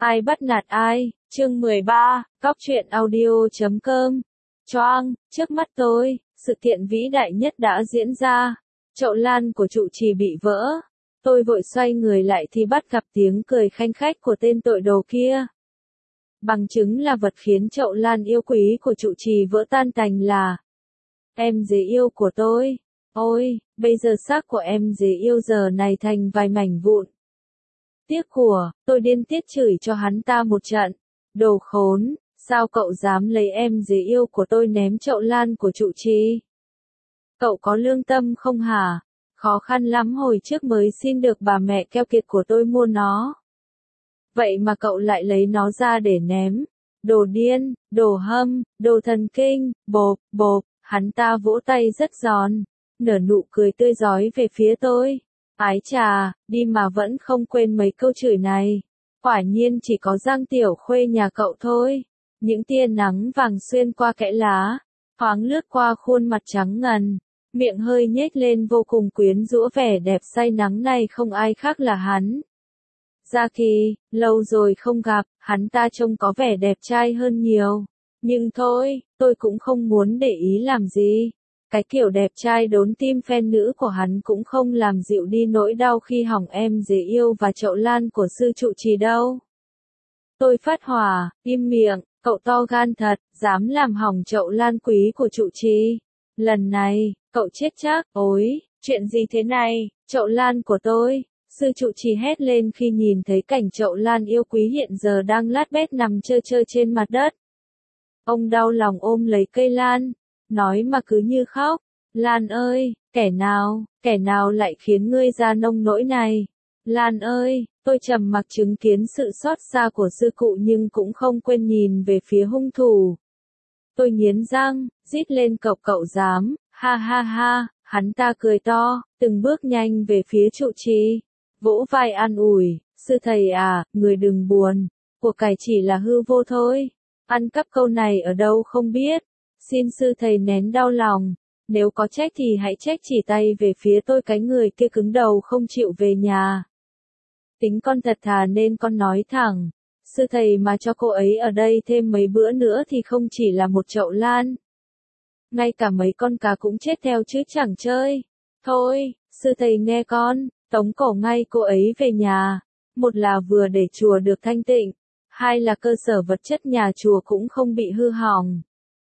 Ai bắt nạt ai, chương 13, Góc truyện audio.com. Choang, trước mắt tôi, sự kiện vĩ đại nhất đã diễn ra. Chậu lan của trụ trì bị vỡ. Tôi vội xoay người lại thì bắt gặp tiếng cười khanh khách của tên tội đồ kia. Bằng chứng là vật khiến chậu lan yêu quý của trụ trì vỡ tan tành là em dế yêu của tôi. Ôi, bây giờ xác của em dế yêu giờ này thành vài mảnh vụn. Tiếc của, tôi điên tiết chửi cho hắn ta một trận. Đồ khốn, sao cậu dám lấy em dế yêu của tôi ném chậu lan của trụ trì? Cậu có lương tâm không hả? Khó khăn lắm hồi trước mới xin được bà mẹ keo kiệt của tôi mua nó. Vậy mà cậu lại lấy nó ra để ném. Đồ điên, đồ hâm, đồ thần kinh, bộp, bộp, hắn ta vỗ tay rất giòn, nở nụ cười tươi rói về phía tôi. Ái chà, đi mà vẫn không quên mấy câu chửi này. Quả nhiên chỉ có Giang Tiểu Khuê nhà cậu thôi. Những tia nắng vàng xuyên qua kẽ lá, thoáng lướt qua khuôn mặt trắng ngần, miệng hơi nhếch lên vô cùng quyến rũ, vẻ đẹp say nắng này không ai khác là hắn. Gia Kỳ, lâu rồi không gặp, hắn ta trông có vẻ đẹp trai hơn nhiều. Nhưng thôi, tôi cũng không muốn để ý làm gì. Cái kiểu đẹp trai đốn tim fan nữ của hắn cũng không làm dịu đi nỗi đau khi hỏng em dế yêu và chậu lan của sư trụ trì đâu. Tôi phát hỏa, im miệng, cậu to gan thật, dám làm hỏng chậu lan quý của trụ trì. Lần này, cậu chết chắc. Ôi, chuyện gì thế này, chậu lan của tôi. Sư trụ trì hét lên khi nhìn thấy cảnh chậu lan yêu quý hiện giờ đang lát bét nằm trơ trơ trên mặt đất. Ông đau lòng ôm lấy cây lan, nói mà cứ như khóc. Lan ơi, kẻ nào lại khiến ngươi ra nông nỗi này? Lan ơi, tôi trầm mặc chứng kiến sự xót xa của sư cụ nhưng cũng không quên nhìn về phía hung thủ. Tôi nghiến răng, rít lên cậu dám, ha ha ha, hắn ta cười to, từng bước nhanh về phía trụ trì, vỗ vai an ủi, sư thầy à, người đừng buồn, của cải chỉ là hư vô thôi. Ăn cắp câu này ở đâu không biết, xin sư thầy nén đau lòng, nếu có trách thì hãy trách chỉ tay về phía tôi, cái người kia cứng đầu không chịu về nhà. Tính con thật thà nên con nói thẳng, sư thầy mà cho cô ấy ở đây thêm mấy bữa nữa thì không chỉ là một chậu lan, ngay cả mấy con cá cũng chết theo chứ chẳng chơi. Thôi, sư thầy nghe con, tống cổ ngay cô ấy về nhà, một là vừa để chùa được thanh tịnh, hai là cơ sở vật chất nhà chùa cũng không bị hư hỏng.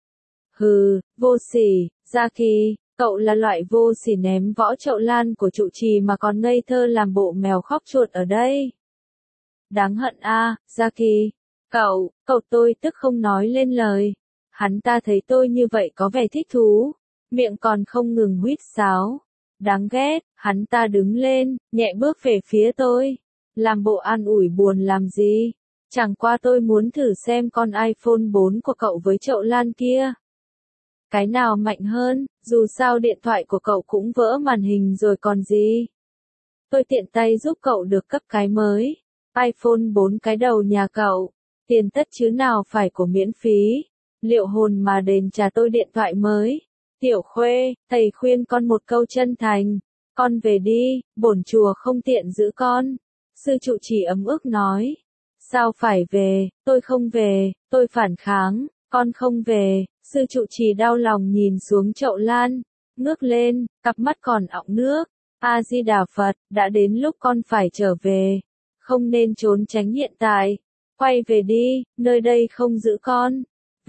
Hừ, vô sỉ, Gia Kỳ, cậu là loại vô sỉ ném võ chậu lan của trụ trì mà còn ngây thơ làm bộ mèo khóc chuột ở đây. Đáng hận a, Gia Kỳ. Cậu, tôi tức không nói lên lời. Hắn ta thấy tôi như vậy có vẻ thích thú, miệng còn không ngừng huýt sáo. Đáng ghét, hắn ta đứng lên, nhẹ bước về phía tôi. Làm bộ an ủi buồn làm gì? Chẳng qua tôi muốn thử xem con iPhone 4 của cậu với chậu lan kia. Cái nào mạnh hơn, dù sao điện thoại của cậu cũng vỡ màn hình rồi còn gì. Tôi tiện tay giúp cậu được cấp cái mới. iPhone 4 cái đầu nhà cậu. Tiền tất chứ nào phải của miễn phí. Liệu hồn mà đền trả tôi điện thoại mới. Tiểu Khuê, thầy khuyên con một câu chân thành. Con về đi, bổn chùa không tiện giữ con. Sư trụ trì ấm ức nói. Sao phải về, tôi không về, tôi phản kháng, con không về. Sư trụ trì đau lòng nhìn xuống chậu lan, ngước lên, cặp mắt còn ọng nước. A Di Đà Phật, đã đến lúc con phải trở về, không nên trốn tránh hiện tại. Quay về đi, nơi đây không giữ con.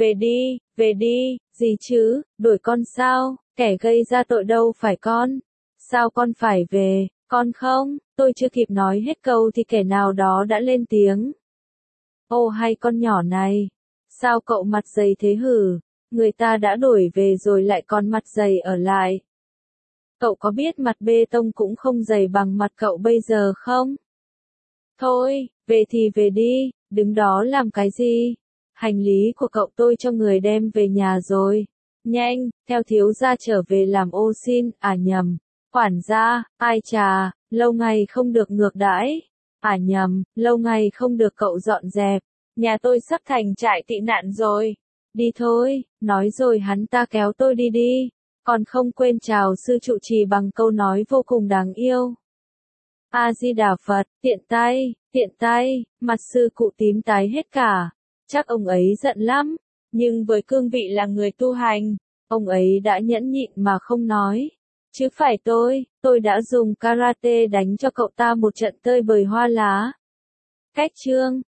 Về đi, gì chứ, đuổi con sao, kẻ gây ra tội đâu phải con. Sao con phải về, con không, tôi chưa kịp nói hết câu thì kẻ nào đó đã lên tiếng. Ô hay con nhỏ này, sao cậu mặt dày thế hử? Người ta đã đuổi về rồi lại còn mặt dày ở lại. Cậu có biết mặt bê tông cũng không dày bằng mặt cậu bây giờ không? Thôi, về thì về đi, đứng đó làm cái gì? Hành lý của cậu tôi cho người đem về nhà rồi. Nhanh, theo thiếu gia trở về làm ô xin, nhầm. Quản gia, ai chà, lâu ngày không được ngược đãi. Nhầm, lâu ngày không được cậu dọn dẹp. Nhà tôi sắp thành trại tị nạn rồi. Đi thôi, nói rồi hắn ta kéo tôi đi, còn không quên chào sư trụ trì bằng câu nói vô cùng đáng yêu. A-di-đà Phật, tiện tay, mặt sư cụ tím tái hết cả. Chắc ông ấy giận lắm, nhưng với cương vị là người tu hành, ông ấy đã nhẫn nhịn mà không nói. Chứ phải tôi đã dùng karate đánh cho cậu ta một trận tơi bời hoa lá. Cách chương